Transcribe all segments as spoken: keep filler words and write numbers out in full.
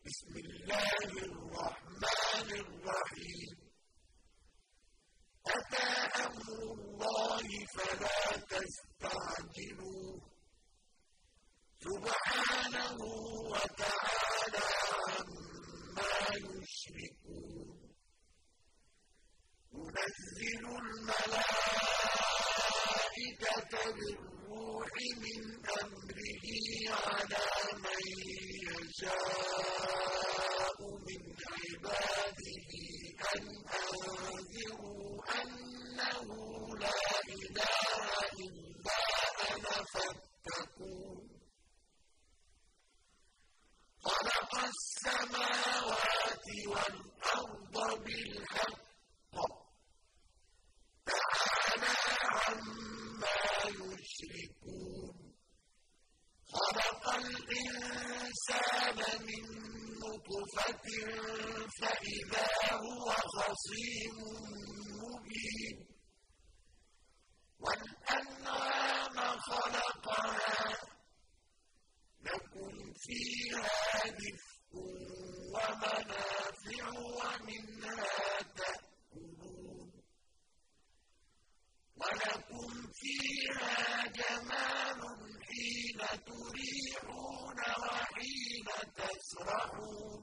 بسم الله الرحمن الرحيم أتى أمر الله فلا تستعجلوه سبحانه وتعالى عما يشركون ينزل الملائكة بالروح من أمره على من يشاء من عباده أن أنذروا أنه لا إله إلا أنا فاتقون خلق السماوات والأرض بالحق تعالى عما يشركون خلق الإنسان من نطفة فإذا هو خصيم مبين والأنعام خلقها لكم فيها دفء ومنافع ومنها تأكلون ولكم فيها جمال حين تريحون وحين تسرحون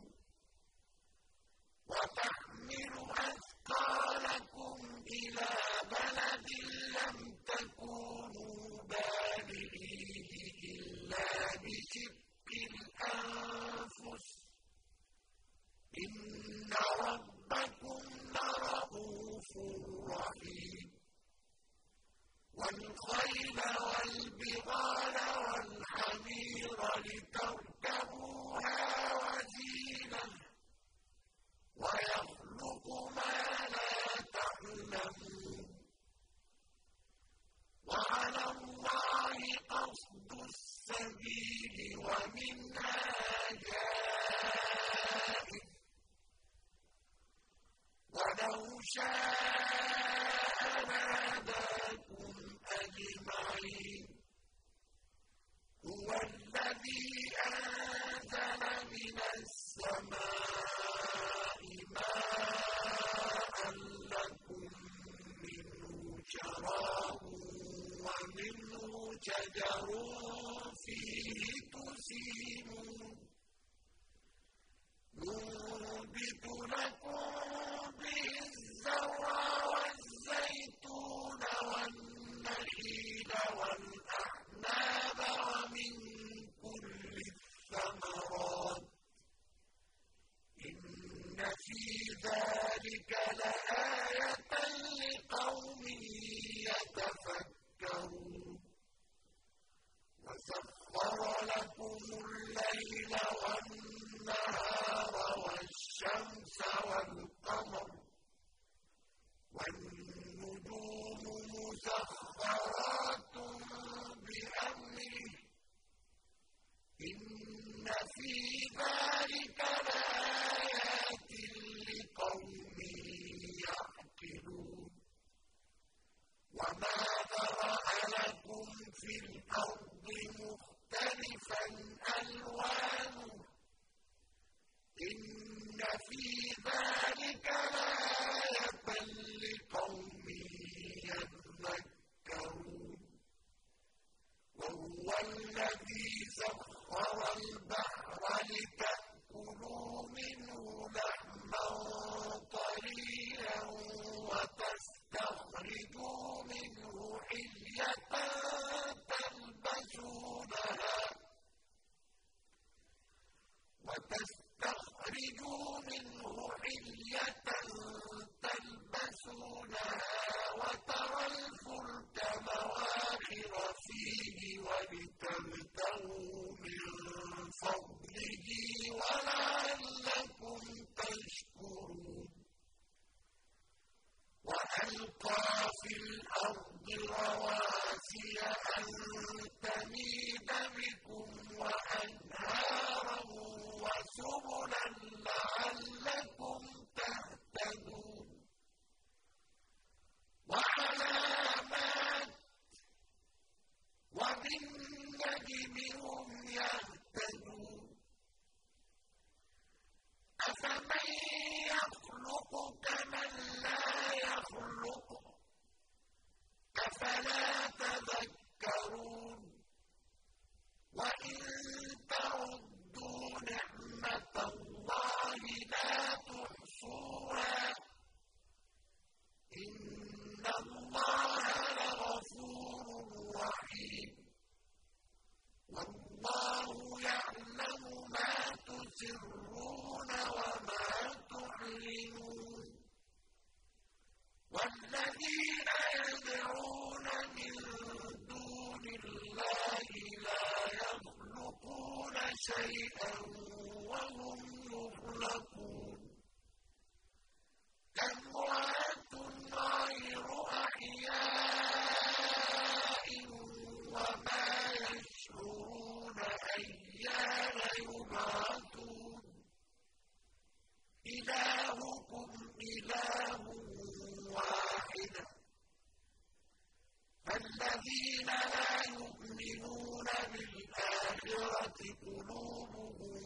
وتحمل أثقالكم إلى بلد لم تكونوا بالغيه إلا بشق الأنفس إن ربكم لرءوف رحيم والخيل والبغال والحمير لتركبوها وزينة ويخلق ما لا تعلمون وعلى الله قصد السبيل ومنها جائر ولو شاء لهداكم أجمعين هو الذي أنزل من السماء ماء لكم منه شراب ومنه شجر فيه تسيمون ينبت لكم به الزرع والزيتون والنخيل والأعناب ومن كل الثمرات إن في ذلك لآية لقوم يتفكرون وسخر لكم الليل والنهار والشمس والقمر والنجوم مسخرات بأمره إن في ذلك لآيات لقوم يعقلون وما ذرأ لكم في الأرض مختلفا ألوانه إن في ذلك لآية لقوم يذكرون وهو الذي سخر البحر لتأكلوا منه لحما طريا وتستخرجوا منه حلية تلبسونها وتستخرجوا منه حلية تلبسونها وترى الفلك مواخر فيه ولتبتغوا من فضله ولعلكم تشكرون وألقى في الأرض رواسي أن تميد بكم وأنهارا وسبلا تسرون وما تعلنون والذين يدعون من دون الله لا يخلقون شيئا وهم يخلقون أموات غير أحياء وما يشعرون أيان يبعثون إلهكم إله واحد فالذين لا يؤمنون بالآخرة قلوبهم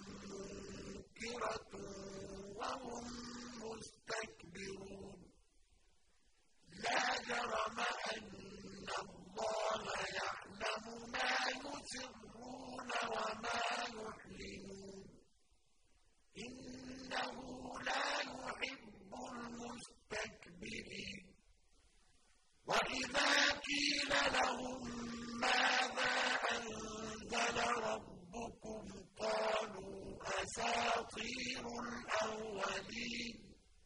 منكرة وهم مستكبرون لا جرم أن الله يعلم ما يسرون وما يعلنون إنه لا يحب المستكبرين وإذا قيل لهم ماذا أنزل ربكم قالوا أساطير الأولين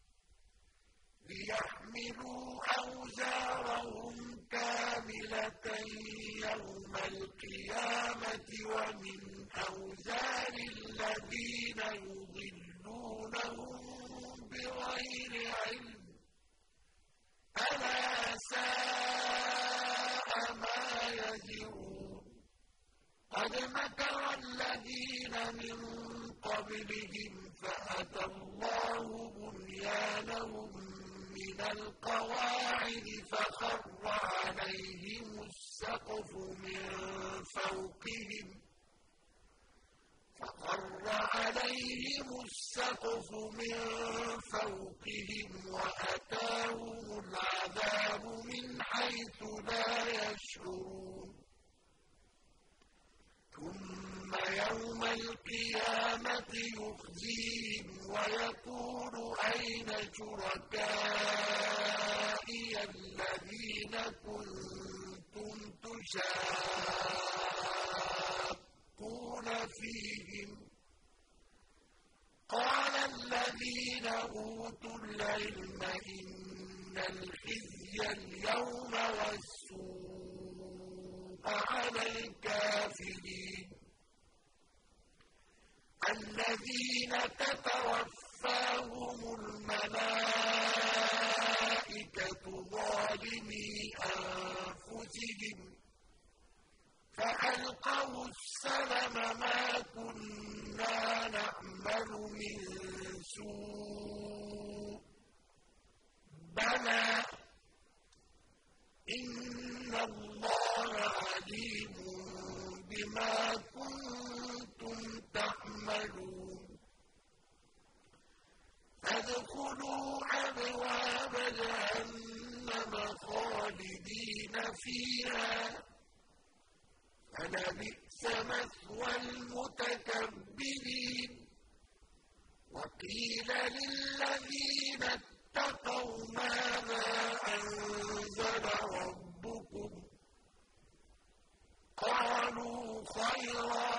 ليحملوا أوزارهم كاملة يوم القيامة ومن أوزار الذين يضلونهم بغير علم ألا ساء ما يزرون قد مكر الذين من قبلهم فأتى الله بنيانهم من القواعد فخر عليهم السقف من فوقهم فخر عليهم السقف من فوقهم وأتاهم العذاب من حيث لا يشعرون ثم يوم القيامة يخزيهم ويقول أين شركائي الذين كنتم تشاقون فيهم قال الذين أوتوا العلم إن الخزي اليوم والسوء على الكافرين الذين تتوفاهم الملائكة ظالمي أنفسهم فألقوا السلم ما كنا نعمل من سوء بلى إن الله عليم بما كنتم تعملون فادخلوا أبواب جهنم خالدين فيها فلبئس مثوى المتكبرين وقيل للذين اتقوا ماذا أنزل ربكم قالوا خيرا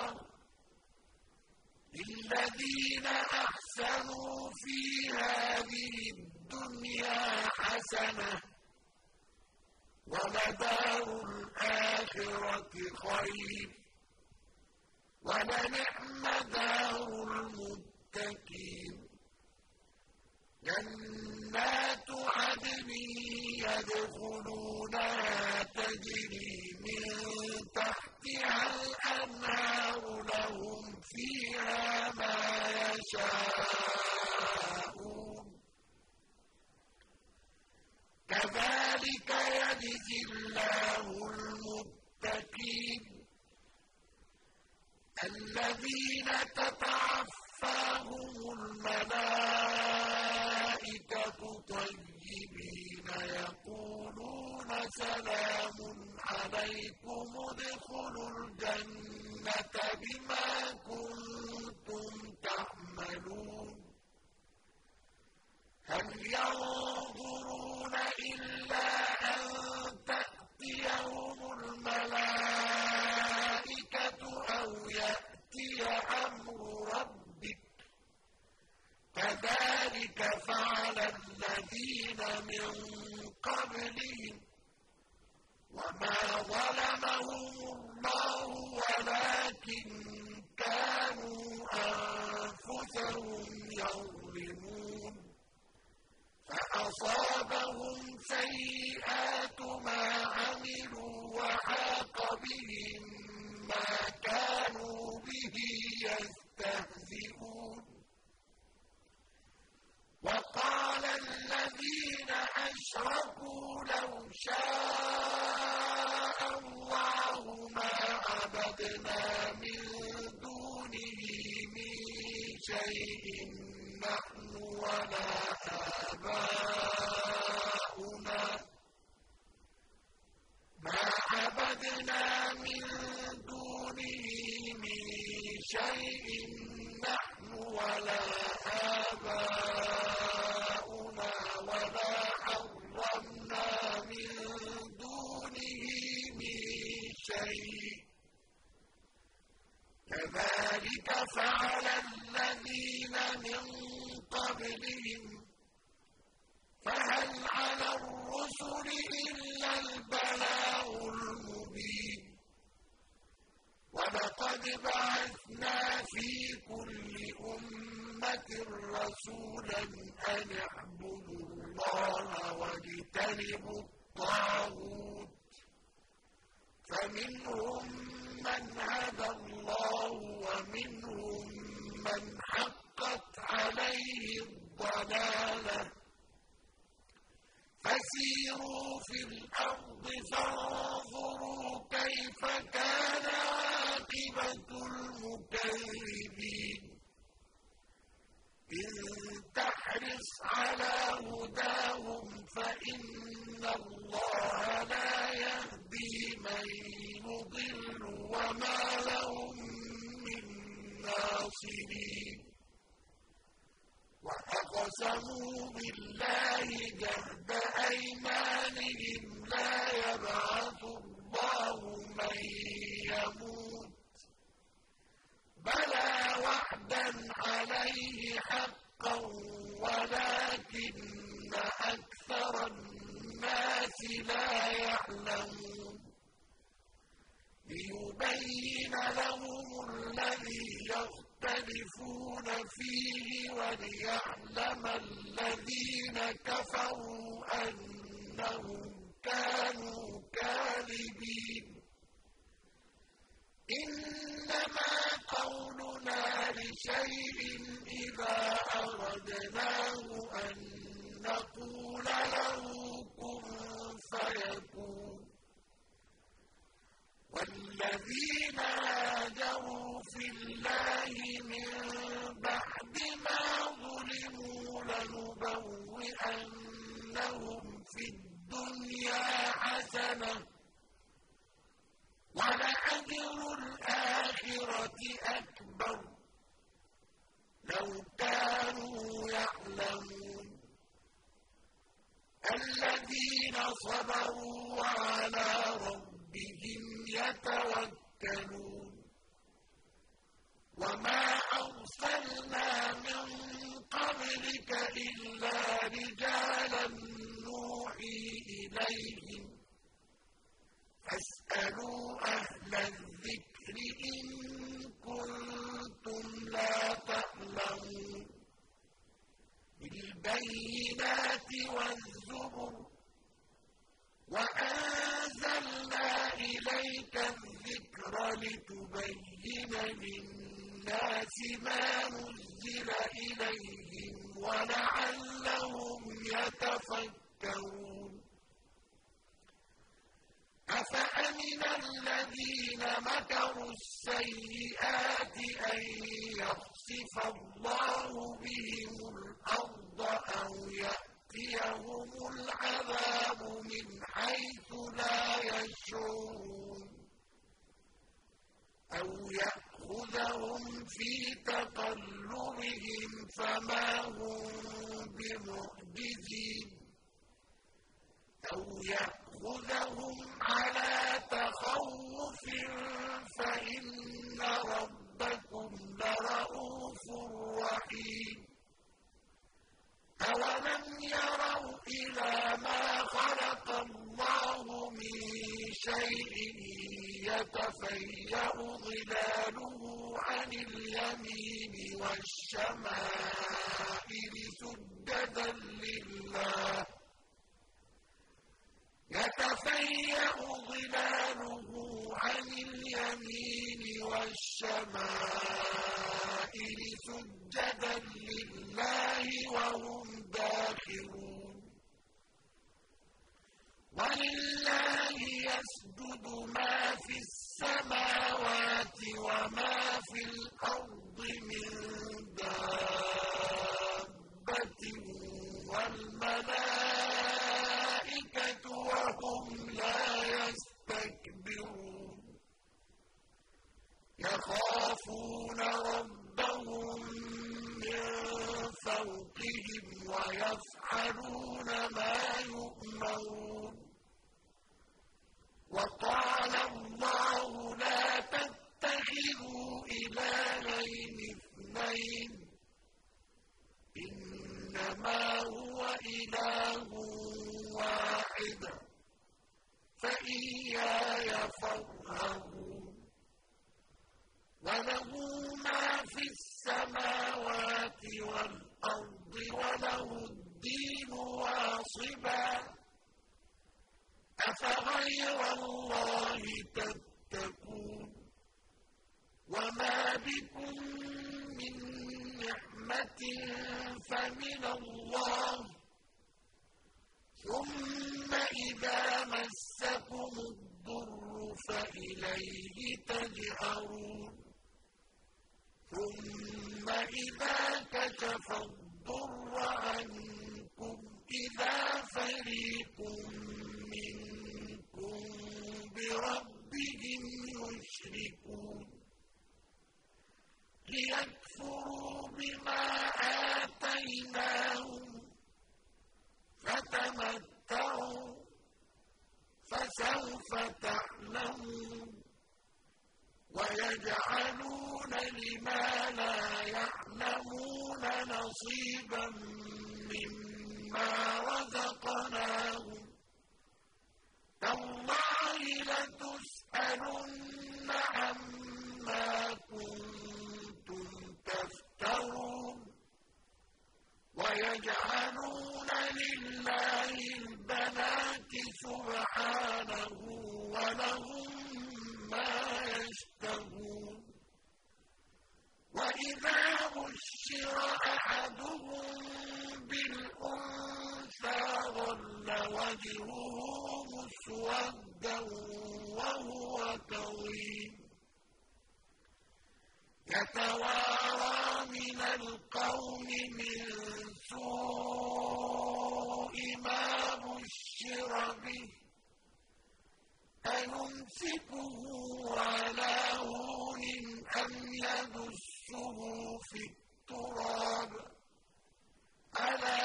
للذين أحسنوا في هذه الدنيا حسنة ولدار الآخرة خير ولنعم دار المتقين جنات عدن يدخلونها تجري من تحتها الأنهار لهم فيها ما يشاءون كذلك يجزي الله المتقين الذين تتعفاهم الملائكة طيبين يقولون سلام عليكم ادخلوا الجنة بما كنتم تعملون هل ينظرون إلا أن تأتيهم الملائكة أو يأتي أمر ربك الذين من قبلهم وما ظلمهم الله ولكن كانوا أنفسهم يظلمون فأصابهم سيئات ما عملوا وحاق بهم ما كانوا به يستهزئون وقال الذين أشركوا لو شاء الله ما عبدنا من دونه من شيء نحن ولا آباؤنا ما عبدنا من دونه من شيء نحن ولا آباؤنا ولا حرمنا من دونه من شيء كذلك فعل الذين من قبلهم فهل على الرسل إلا البلاغ المبين ولقد بعثنا في كل أمة رسولا أن اعبدوا الله واجتنبوا الطاغوت فمنهم من هدى الله ومنهم من حقت عليه الضلالة فسيروا في الأرض فانظروا كيف كان عاقبة المكذبين إن تحرص على هداهم فإن الله لا يهدي من يضل وما لهم من ناصرين وأقسموا بالله جهد أيمانهم لا يبعث الله من يموت بلى وعدا عليه حقا ولكن أكثر الناس لا يعلمون ليبين لهم الذي يختلفون فيه وليعلم الذين كفروا أنهم كانوا كاذبين إنما قولنا لشيء إذا أردناه أن نقول له كن فيكون والذين هاجروا في الله من بعد ما ظلموا لنبوئنهم في الدنيا حسنة ولأجر الآخرة أكبر لو كانوا يعلمون الذين صبروا وعلى ربهم يتوكلون وما أرسلنا من قبلك إلا رجالا نوحي إليهم فاسألوا أهل الذكر إن كنتم لا تعلمون بالبينات والزبر وأنزلنا إليك الذكر لتبين للناس ما نزل إليهم ولعلهم يتفكرون أفأمن الذين مكروا السيئات أن يخسف الله بهم الأرض أو يأتيهم العذاب من حيث لا يشعرون أو يأخذهم في تقلبهم فما هم بمعجزين أو يأخذهم على تخوف فإن ربكم لرءوف رحيم أولم يروا يتفيأ ظلاله عن اليمين والشمائل سجدا لله يتفيأ ظلاله عن اليمين والشمائل سجدا لله وهم داخرون ولله يسجد ما في السماوات وما في الأرض من دابة والملائكة وهم لا يستكبرون يخافون ربهم من فوقهم ويفعلون ما يؤمرون وقال الله لا تتخذوا إلهين اثنين إنما هو إله واحد فإياي فارهبون وله ما في السماوات والأرض وله الدين واصبا أفغير الله تتقون وما بكم من نعمة فمن الله ثم إذا مسكم الضر فإليه تجأرون ثم إذا كشف الضر عنكم إذا فريق منكم بربهم يشركون ليكفروا بما آتيناهم فتمتعوا فسوف تعلمون ويجعلون لما لا يعلمون نصيبا مما رزقناهم تالله لتسألن عما كنتم تفترون ويجعلون لله البنات سبحانه ولهم ما يشتهون وإذا بشر أحدهم بالأنثى ظل وجهه مسودا وهو كظيم يتوارى من القوم من سوء ما بشر به أيمسكه على هون أم يدسه في التراب ألا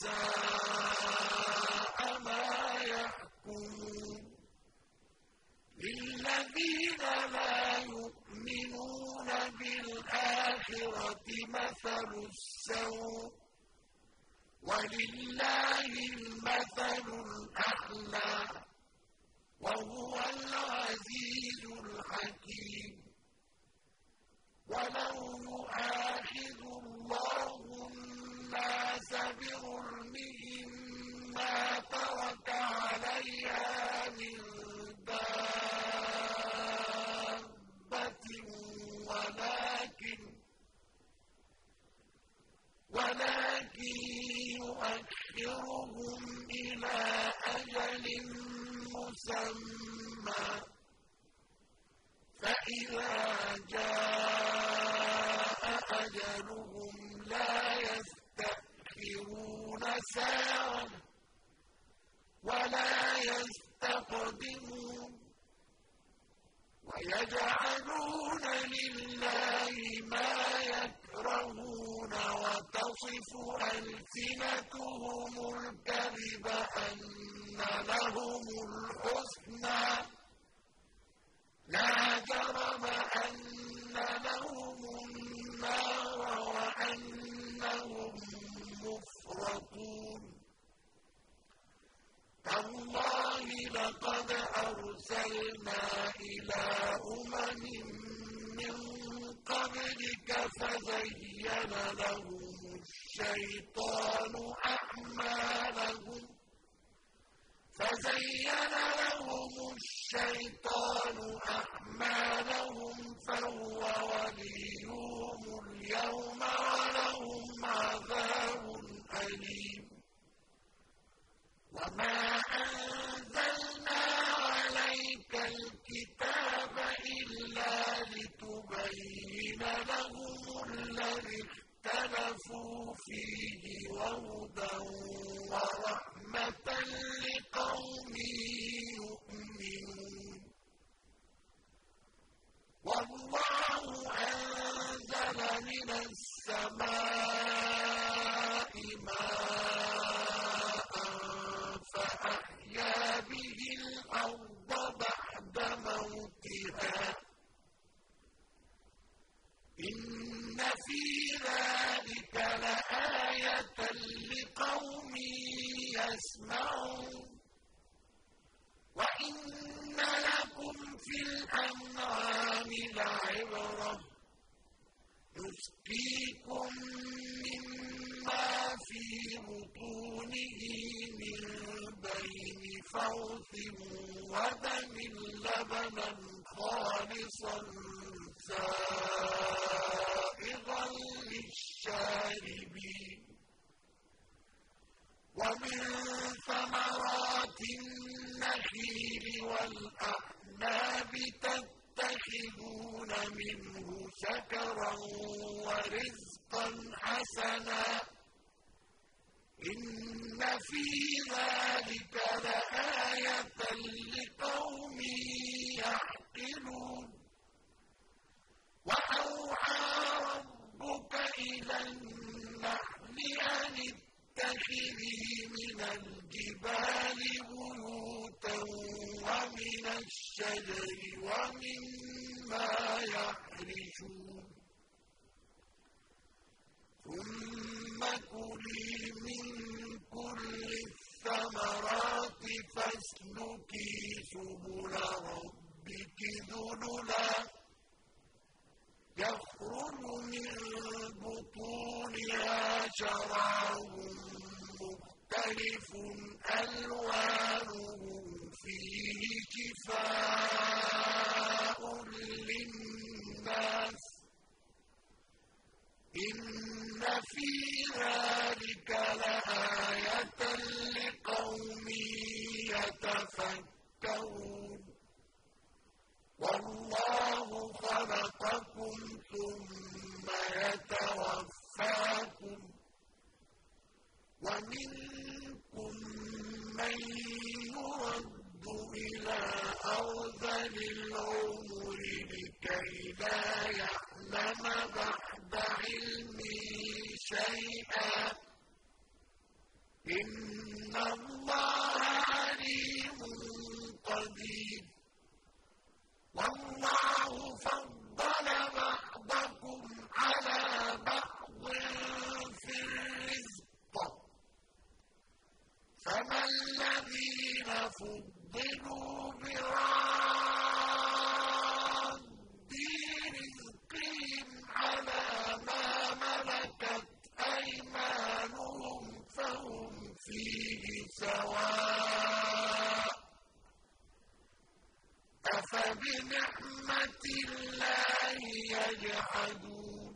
ساء ما يحكمون للذين لا يؤمنون بالآخرة مثل السوء ولله المثل الأعلى وهو العزيز الحكيم ولو يؤاخذ الله الناس بظلمهم ما ترك عليها من دابة ولكن ولكن يؤخرهم إلى أجل مسمى فإذا جاء أجلهم لا يستأخرون ساعة ولا يستقدمون ويجعلون لله ما يكرهون وتصف ألسنتهم الكذب أن لهم الحسنى لا جرم أن لهم النار وأنهم مفرطون تالله لقد أرسلنا إلى إِلَىٰ أُمَمٍ مِّن قَبْلِكَ فَزَيَّنَ لَهُمُ الشَّيْطَانُ أَعْمَالَهُمْ فَزَيَّنَ لَهُمُ الشَّيْطَانُ أَعْمَالَهُمْ فَهُوَ وَلِيُّهُمُ الْيَوْمَ وَلَهُمْ عَذَابٌ أَلِيمٌ وَمَا أَنزَلْنَا عَلَيْكَ الْكِتَابَ إِلَّا لِتُبَيِّنَ لَهُمُ الَّذِي اخْتَلَفُوا فِيهِ وَهُدًى وَرَحْمَةً لِّقَوْمٍ يُؤْمِنُونَ وَاللَّهُ أَنزَلَ مِنَ السَّمَاءِ مَاءً فَأَحْيَا بِهِ الْأَرْضَ بَعْدَ مَوْتِهَا إِنَّ فِي ذَلِكَ لَآيَةً لِّقَوْمٍ يَسْمَعُونَ وَإِنَّ لَكُمْ فِي الْأَنْعَامِ لَعِبْرَةً نُسْقِيكُم مِّمَّا فِي بُطُونِهِ مِن بَيْنِ فَرْثٍ وَدَمٍ لَّبَنًا خَالِصًا سَائِغًا لِّلشَّارِبِينَ وَمِن ثَمَرَاتِ النَّخِيلِ وَالْأَعْنَابِ تَتَّخِذُونَ مِنْهُ سَكَرًا وَرِزْقًا حَسَنًا إِنَّ فِي ذَلِكَ لَآيَةً لِّقَوْمٍ يَعْقِلُونَ وَأَوْحَىٰ رَبُّكَ إِلَى النَّحْلِ أَنِ اتَّخِذِي مِنَ الْجِبَالِ بُيُوتًا وَمِنَ الشَّجَرِ وَمِمَّا يَعْرِشُونَ ثُمَّ كُلِي مِن كُلِّ الثَّمَرَاتِ فَاسْلُكِي سُبُلَ رَبِّكِ ذُلُلًا يَخْرُجُ مِن بُطُونِهَا شَرَابٌ مُّخْتَلِفٌ أَلْوَانُهُ فِيهِ شِفَاءٌ لِّلنَّاسِ إِنَّ فِي ذَلِكَ لَآيَةً لِّقَوْمٍ يَتَفَكَّرُونَ وَاللَّهُ خَلَقَكُمْ ثُمَّ يَتَوَفَّاكُمْ وَمِنكُم مَّن يُرَدُّ إِلَىٰ أَرْذَلِ الْعُمُرِ لِكَيْ لَا يَعْلَمَ بَعْدَ عِلْمٍ شَيْئًا ۚ إِنَّ اللَّهَ عَلِيمٌ قَدِيرٌ وَاللَّهُ فَضَّلَ بَعْضَكُمْ عَلَىٰ بَعْضٍ فِي الرِّزْقِ ۚ فَمَا الَّذِينَ فُضِّلُوا بِرَادِّي رِزْقِهِمْ عَلَىٰ مَا مَلَكَتْ أَيْمَانُهُمْ فَهُمْ فِيهِ سَوَاءٌ ۚ أَفَبِنِعْمَةِ اللَّهِ يَجْحَدُونَ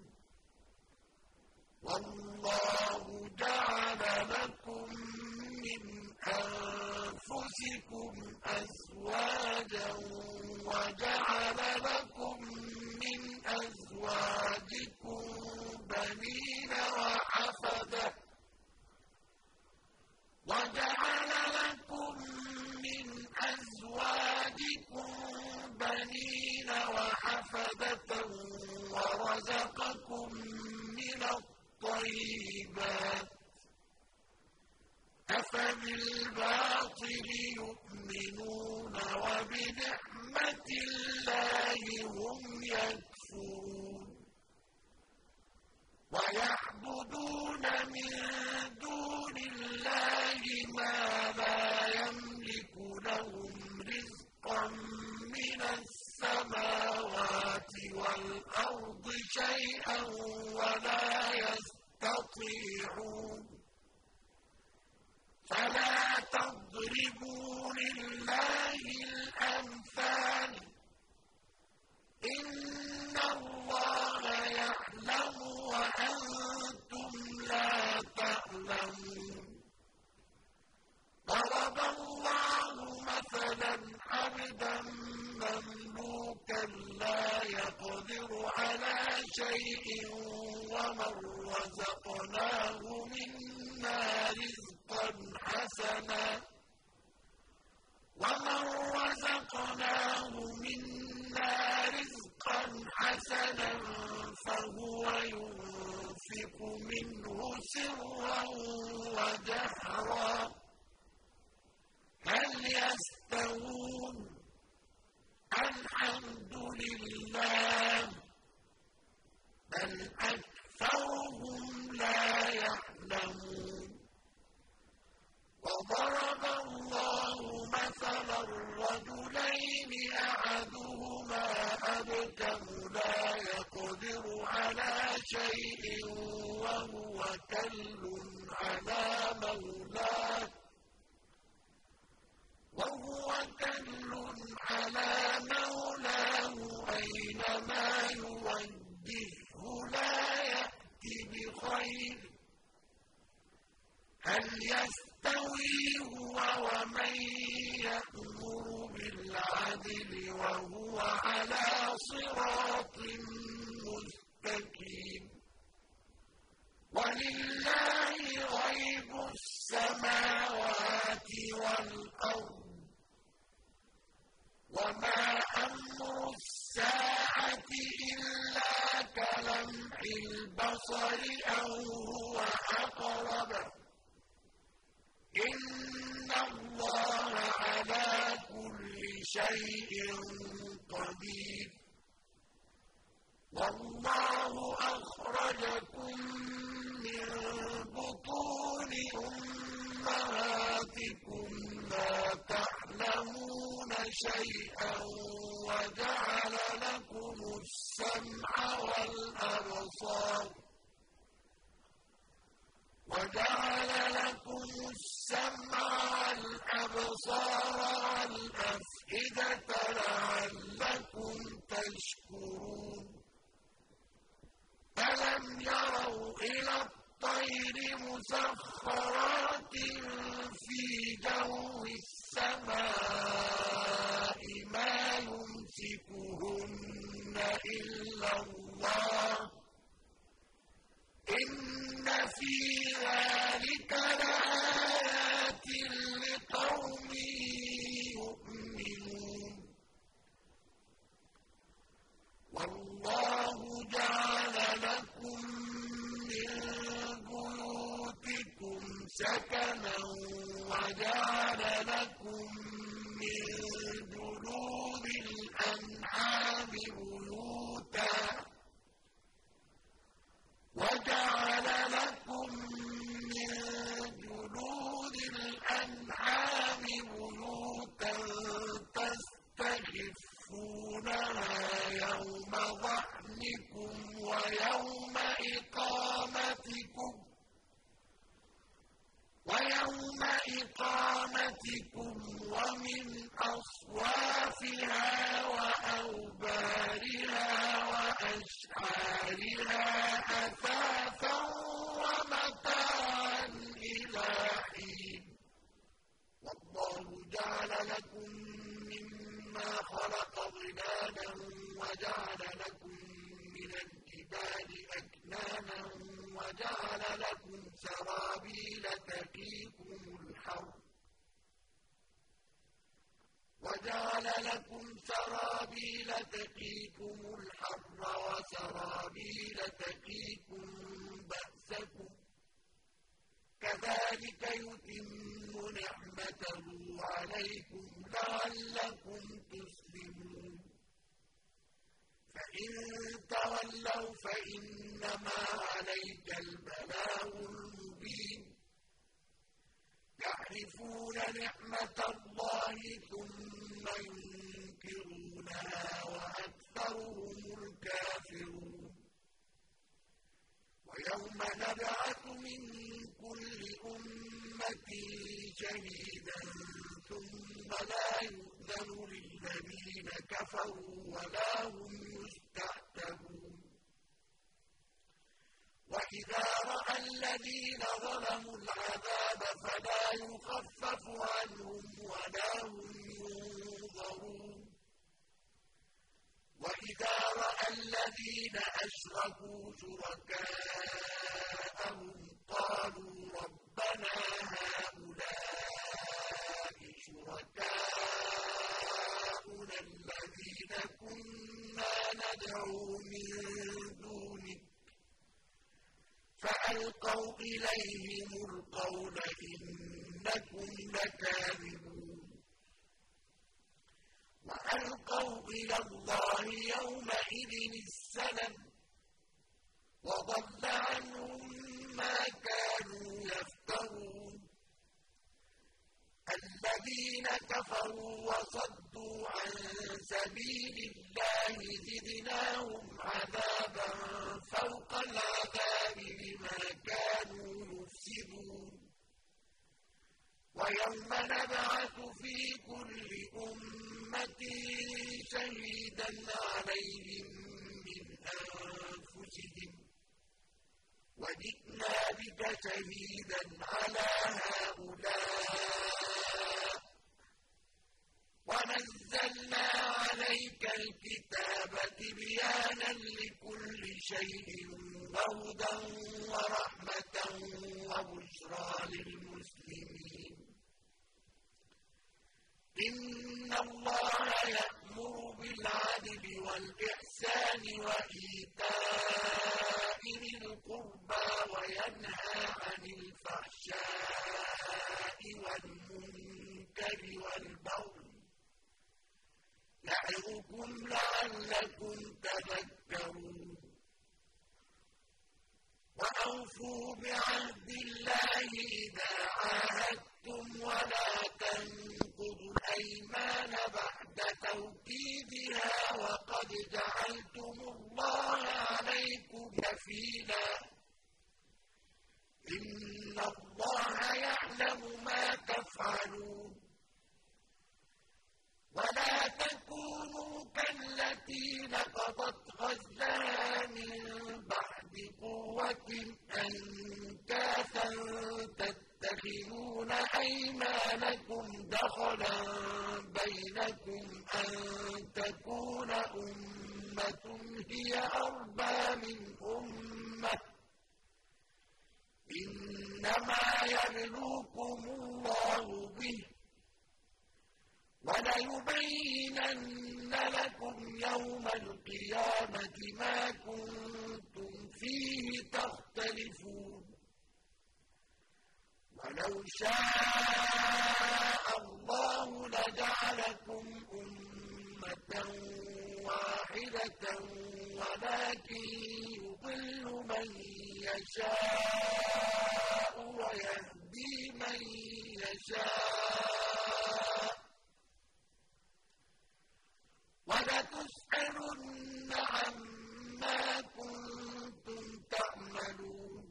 وَاللَّهُ جَعَلَ لَكُم مِّنْ أَنفُسِكُمْ أَزْوَاجًا وَجَعَلَ لَكُم مِّنْ أَزْوَاجِكُم بَنِينَ وَحَفَدَةً وَجَعَلَ لَكُم مِّنْ أَزْوَاجِكُم بَنِينَ وَحَفَدَةً وَرَزَقَكُم مِّنَ الطَّيِّبَاتِ ۚ أَفَبِالْبَاطِلِ يُؤْمِنُونَ وَبِنِعْمَةِ اللَّهِ هُمْ يَكْفُرُونَ وَيَعْبُدُونَ مِن دُونِ اللَّهِ مَا لَا يَمْلِكُ لَهُمْ رِزْقًا مِّنَ السَّمَاءِ شيئا ولا يستطيعون فلا تضربوا لله الأمثال إن الله يعلم وأنتم لا تعلمون ضرب الله مثلا عبدا مملوكا لا يقدر على شيء ومن رزقناه منا رزقا حسنا ومن رزقناه منا رزقا حسنا فهو ينفق منه سرا وجهرا هل يستوون الحمد لله بل أكثرهم لا يعلمون وضرب الله مثلا رجلين أحدهما أبكم لا يقدر على شيء وهو كل على مولاه وهو كل على مولاه أينما يوجهه لا يأتي بخير هل يستوي هو ومن يأمر بالعدل وهو على صراط مستقيم ولله غيب السماوات والأرض وما أمر الساعة إلا كلمح البصر أو هو أقرب إن الله على كل شيء قدير والله أخرجكم من بطون أمهاتكم لا تعلمون شيئا وجعل لكم السمع والأبصار وجعل لكم السمع والأبصار والأفئدة لعلكم تشكرون ألم يروا إلى الطير مسخرات في جو السماء ما يمسكهن إلا الله إن في ذلك لآيات لقوم يؤمنون والله جعل لكم من بيوتكم سكنا وجعل لكم من جلود الأنعام بيوتا وجعل لكم من جلود الأنعام بيوتا تستخفونها يوم ظعنكم ويوم إقامتكم ويوم إقامتكم ومن أصوافها وأوبارها وأشعارها أثاثا ومتاعا إلى حين والله جعل لكم مما خلق ظلالا وجعل لكم من الجبال أكنانا وجعل لكم سرابيل تقيكم الحر وجعل لكم سرابيل تقيكم الحر وسرابيل تقيكم بأسكم كذلك يتم نعمته عليكم لعلكم تسلمون فإن تولوا فإنما عليك البلاغ المبين يعرفون نعمة الله ثم ينكرونها وأكثرهم الكافرون ويوم نبعث من كل أمة شهيدا ثم لا يؤذن للذين كفروا ولا هم يستعتبون وإذا رأى الذين ظلموا العذاب فلا يخفف عنهم ولا هم ينظرون وإذا رأى الذين أشركوا شركاءهم قالوا ربنا هؤلاء شركاؤنا الذين كنا ندعو من دونك فألقوا إليهم القول إنكم لكاذبون وألقوا إلى الله يومئذ السلم وضل عنهم ما كانوا يفترون الذين كفروا وصدوا عن سبيل الله زدناهم عذابا فوق العذاب بما كانوا يفسدون ويوم نبعث في كل أمة شهيدا عليهم من أنفسهم وجئنا بك شهيدا على هؤلاء ونزلنا عليك الكتاب تبيانا لكل شيء وهدى ورحمة وبشرى للمسلمين إن الله يأمر بالعدل والإحسان وإيتاء ذي القربى وينهى عن الفحشاء والمنكر والبغي يعظكم لعلكم تذكرون وأوفوا بعهد الله إذا عاهدتم ولا تنقضوا الأيمان بعد توكيدها وقد جعلتم الله عليكم كفيلا إن الله يعلم ما تفعلون ولا تكونوا كالتي نقضت غزلها من بعد قوة أنكاثا تتخذون أيمانكم دخلا بينكم أن تكون أمة هي أربى من أمة إنما يبلوكم الله به وَلَيُبَيِّنَنَّ لَكُمْ يَوْمَ الْقِيَامَةِ مَا كُنتُمْ فِيهِ تَخْتَلِفُونَ وَلَوْ شَاءَ اللَّهُ لَجَعَلَكُمْ أُمَّةً وَاحِدَةً وَلَكِن يُضِلُّ مَن يَشَاءُ وَيَهْدِي مَن يَشَاءُ وَلَتُسْأَلُنَّ عَمَّا كُنتُمْ تَعْمَلُونَ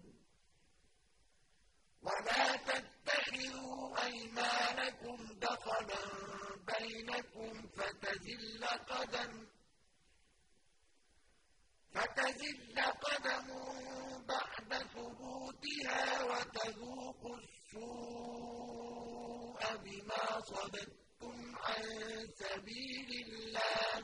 وَلَا تَتَّخِذُوا أَيْمَانَكُمْ دَخَلًا بَيْنَكُمْ فَتَزِلَّ قَدَمٌ فَتَزِلَّ قَدَمٌ بَعْدَ ثُبُوتِهَا وَتَذُوقُوا السُّوءَ بِمَا صَدَدتُّمْ عَن سَبِيلِ اللَّهِ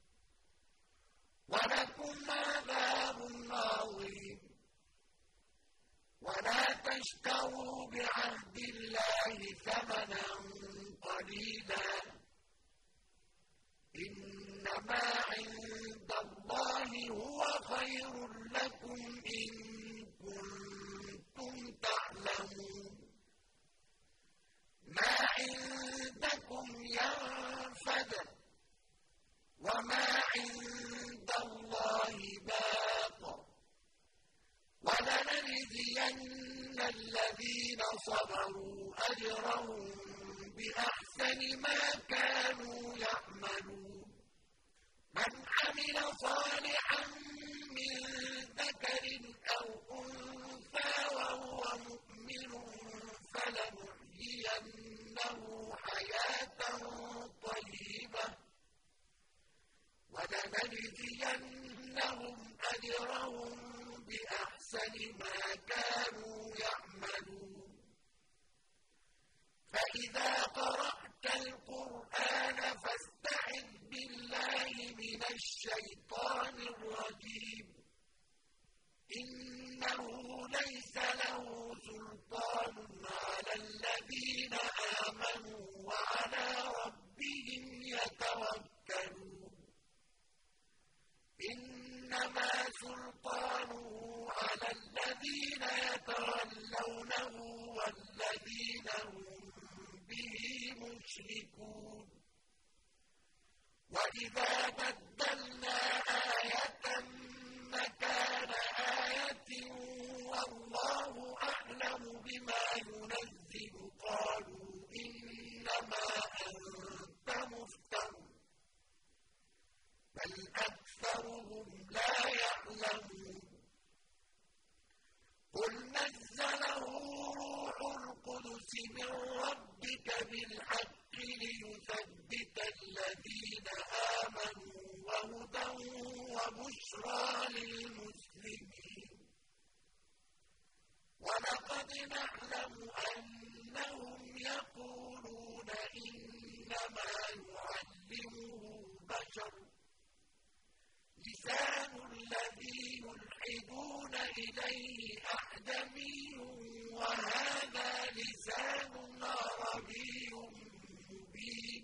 وَلَكُمْ عَذَابٌ عَظِيمٌ وَلَا تَشْتَرُوا بِعَهْدِ اللَّهِ ثَمَنًا قَلِيلًا إِنَّمَا عِندَ اللَّهِ هُوَ خَيْرٌ لَّكُمْ إِن كُنتُمْ تَعْلَمُونَ مَا عِندَكُمْ يَنفَدُ وَمَا عِندَ اللَّهِ بَاقٍ وَلَنَجْزِيَنَّ الَّذِينَ صَبَرُوا أَجْرَهُم بِأَحْسَنِ مَا كَانُوا يَعْمَلُونَ مَنْ عَمِلَ صَالِحًا مِّن ذَكَرٍ أَوْ أُنثَىٰ وَهُوَ مُؤْمِنٌ فَلَنُحْيِيَنَّهُ حَيَاةً طَيِّبَةً وَلَنَجْزِيَنَّهُمْ أَجْرَهُم بِأَحْسَنِ مَا كَانُوا يَعْمَلُونَ فَإِذَا قَرَأْتَ الْقُرْآنَ فَاسْتَعِذْ بِاللَّهِ مِنَ الشَّيْطَانِ الرَّجِيمِ إِنَّهُ لَيْسَ لَهُ سُلْطَانٌ عَلَى الَّذِينَ آمَنُوا وَعَلَىٰ رَبِّهِمْ يَتَوَكَّلُونَ إِنَّمَا سُلْطَانُهُ عَلَى الَّذِينَ يَتَوَلَّوْنَهُ وَالَّذِينَ هُم بِهِ مُشْرِكُونَ وَإِذَا بَدَّلْنَا آيَةً مَّكَانَ آيَةٍ وَاللَّهُ أَعْلَمُ بِمَا يُنَزِّلُ قَالُوا إِنَّمَا أَنتَ مُفْتَرٍ بَلْ أَكْثَرُهُمْ لَا يَعْلَمُونَ قُلْ نَزَّلَهُ رُوحُ الْقُدُسِ مِن رَّبِّكَ بِالْحَقِّ لِيُثَبِّتَ الَّذِينَ آمَنُوا وَهُدًى وَبُشْرَىٰ لِلْمُسْلِمِينَ وَلَقَدْ نَعْلَمُ أَنَّهُمْ يَقُولُونَ إِنَّمَا يُعَلِّمُهُ بَشَرٌ لِّسَانُ الَّذِي يُلْحِدُونَ إِلَيْهِ أَعْجَمِيٌّ وَهَٰذَا لِسَانٌ عَرَبِيٌّ مُّبِينٌ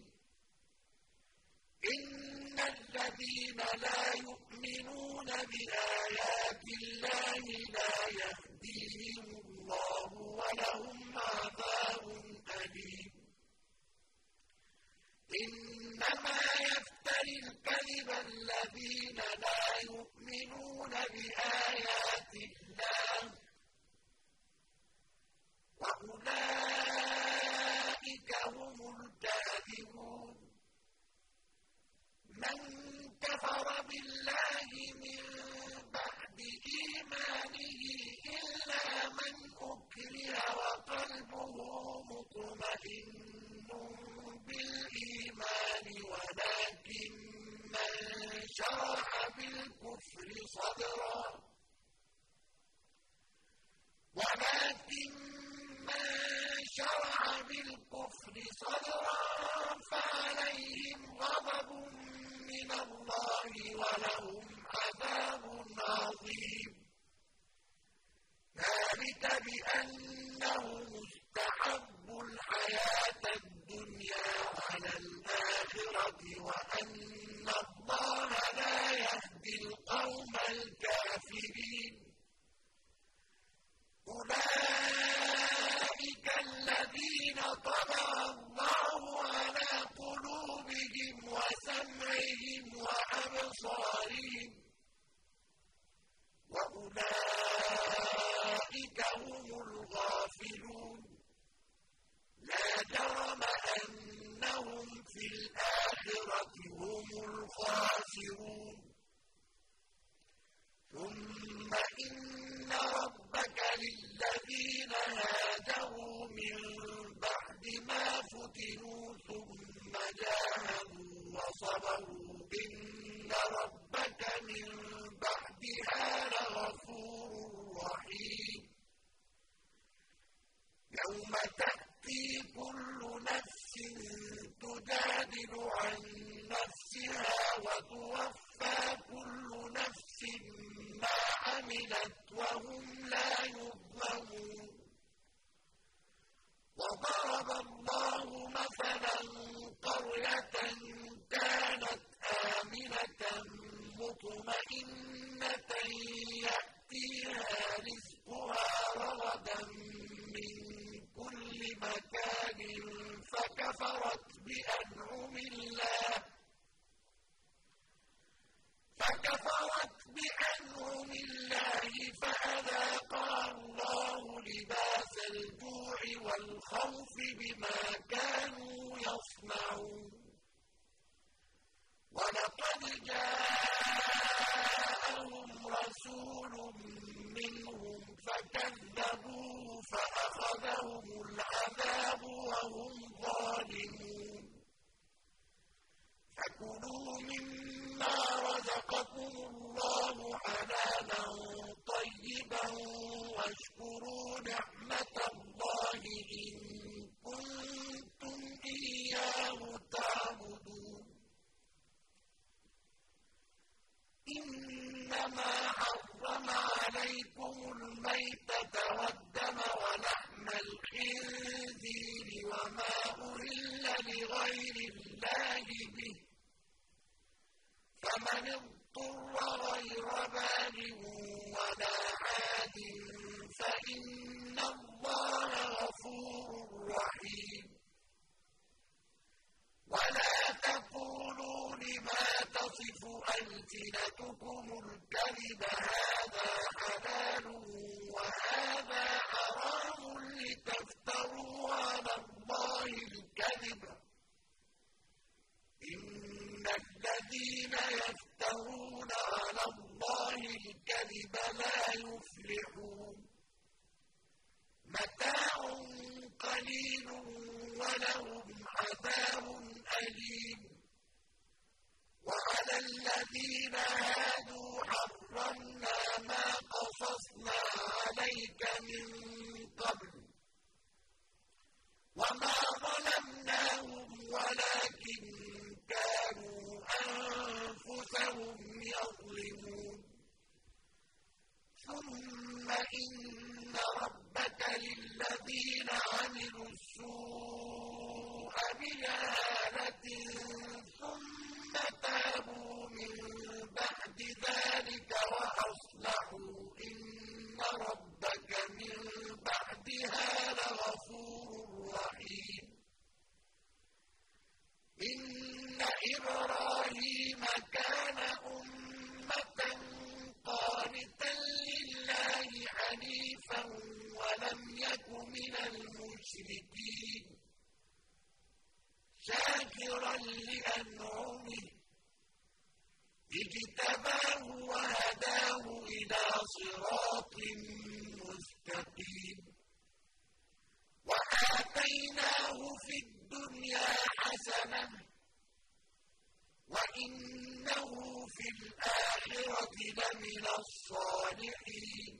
إِنَّ الَّذِينَ لَا يُؤْمِنُونَ بِآيَاتِ اللَّهِ لَا يَهْدِيهِمُ اللَّهُ وَلَهُمْ عَذَابٌ أَلِيمٌ إِنَّمَا يَفْتَرِي الْكَذِبَ الَّذِينَ لَا يُؤْمِنُونَ بِآيَاتِ اللَّهِ وَأُولَٰئِكَ هُمُ الْكَاذِبُونَ مَن كَفَرَ بِاللَّهِ مِن بَعْدِ إِيمَانِهِ إِلَّا مَنْ أُكْرِهَ وَقَلْبُهُ مُطْمَئِنٌّ بِالْإِيمَانِ وَلَٰكِن مَّن شَرَحَ بِالْكُفْرِ صَدْرًا وَلَٰكِن مَّن شَرَحَ بِالْكُفْرِ صَدْرًا فَعَلَيْهِمْ غَضَبٌ مِّنَ اللَّهِ وَلَهُمْ عَذَابٌ عَظِيمٌ ذَٰلِكَ بِأَنَّهُمُ اسْتَحَبُّوا الْحَيَاةَ الدُّنْيَا عَلَى الْآخِرَةِ وَأَنَّ اللَّهَ لَا يَهْدِي الْقَوْمَ الْكَافِرِينَ أُولَٰئِكَ الَّذِينَ طَبَعَ اللَّهُ عَلَىٰ قُلُوبِهِمْ وَسَمْعِهِمْ وَأَبْصَارِهِمْ وَأُولَٰئِكَ هُمُ الْغَافِلُونَ لَا جَرَمَ أَنَّهُمْ فِي الْآخِرَةِ هُمُ الْخَاسِرُونَ ثُمَّ إِنَّ رَبَّكَ لِلَّذِينَ هَاجَرُوا مِن بَعْدِ مَا فُتِنُوا ثُمَّ جَاهَدُوا وَصَبَرُوا إِنَّ رَبَّكَ مِن بَعْدِهَا لَغَفُورٌ رَّحِيمٌ يَوْمَ تَأْتِي كُلُّ نَفْسٍ تُجَادِلُ عَن نَّفْسِهَا وَتُوَفَّىٰ كُلُّ نَفْسٍ مَّا عَمِلَتْ وَهُمْ لَا يُظْلَمُونَ وَضَرَبَ اللَّهُ مَثَلًا قَرْيَةً كَانَتْ آمِنَةً مُّطْمَئِنَّةً يَأْتِيهَا رِزْقُهَا رَغَدًا مِّن كُلِّ مَكَانٍ فَكَفَرَتْ بِأَنْعُمِ اللَّهِ فَكَفَرَتْ بِأَنْعُمِ اللَّهِ فَأَذَاقَهَا اللَّهُ لِبَاسَ الْجُوعِ وَالْخَوْفِ بِمَا كَانُوا يَصْنَعُونَ وَلَقَدْ جَاءَهُمْ رَسُولٌ واذكروا نعمة الله إن كنتم إياه تعبدون إنما حرم عليكم الميتة والدم ولحم الخنزير وما أهل لغير الله به فمن اضطر غير باغ ولا عاد فإن الله غفور رحيم ولا تقولوا لما تصف ألسنتكم الكذب هذا حلال وهذا حرام لتفتروا على الله الكذب إن الذين يفترون على الله الكذب لا يفلحون متاع قليل ولهم عذاب أليم وعلى الذين هادوا حرمنا ما قصصنا عليك من قبل وما ظلمناهم ولكن كانوا أنفسهم يظلمون ثم إن ربك للذين عملوا السوء بجهالة ثم تابوا من بعد ذلك وأصلحوا إن ربك من بعدها لغفور رحيم إن إبراهيم كان أمة قانتا لله حنيفا ولم يك من المشركين شاكرا لأنعمه اجتباه وهداه إلى صراط مستقيم وآتيناه في الدنيا حسنة وإنه في الآخرة لمن الصالحين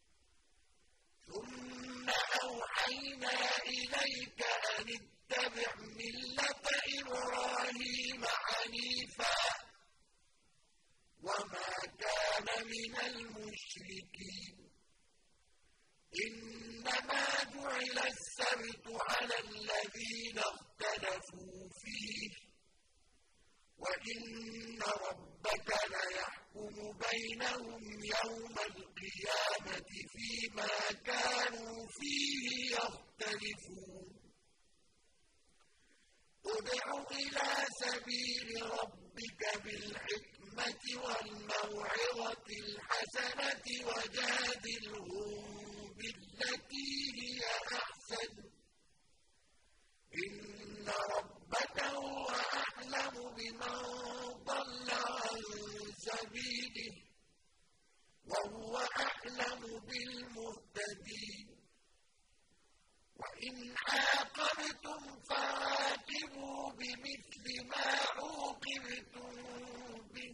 ثم أوحينا إليك أن اتبع ملة إبراهيم حنيفا وما كان من المشركين إنما جعل السبت على الذين اختلفوا فيه وإن ربك ليحكم بينهم يوم القيامة فيما كانوا فيه يختلفون ادع إلى سبيل ربك بالحكمة والموعظة الحسنة وجادلهم بالتي هي أحسن إن ربك هو أعلم بمن ضل عن سبيله وهو أعلم بالمهتدين وإن عاقبتم فعاقبوا بمثل ما عوقبتم به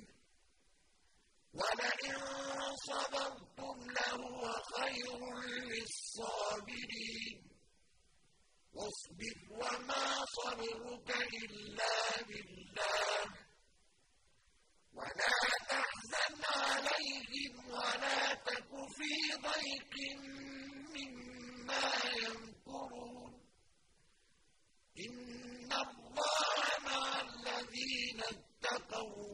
ولئن صبرتم لهو خير للصابرين واصبر وما صبرك إلا بالله ولا تحزن عليهم ولا تك في ضيق مما يمكرون إن الله مع الذين اتقوا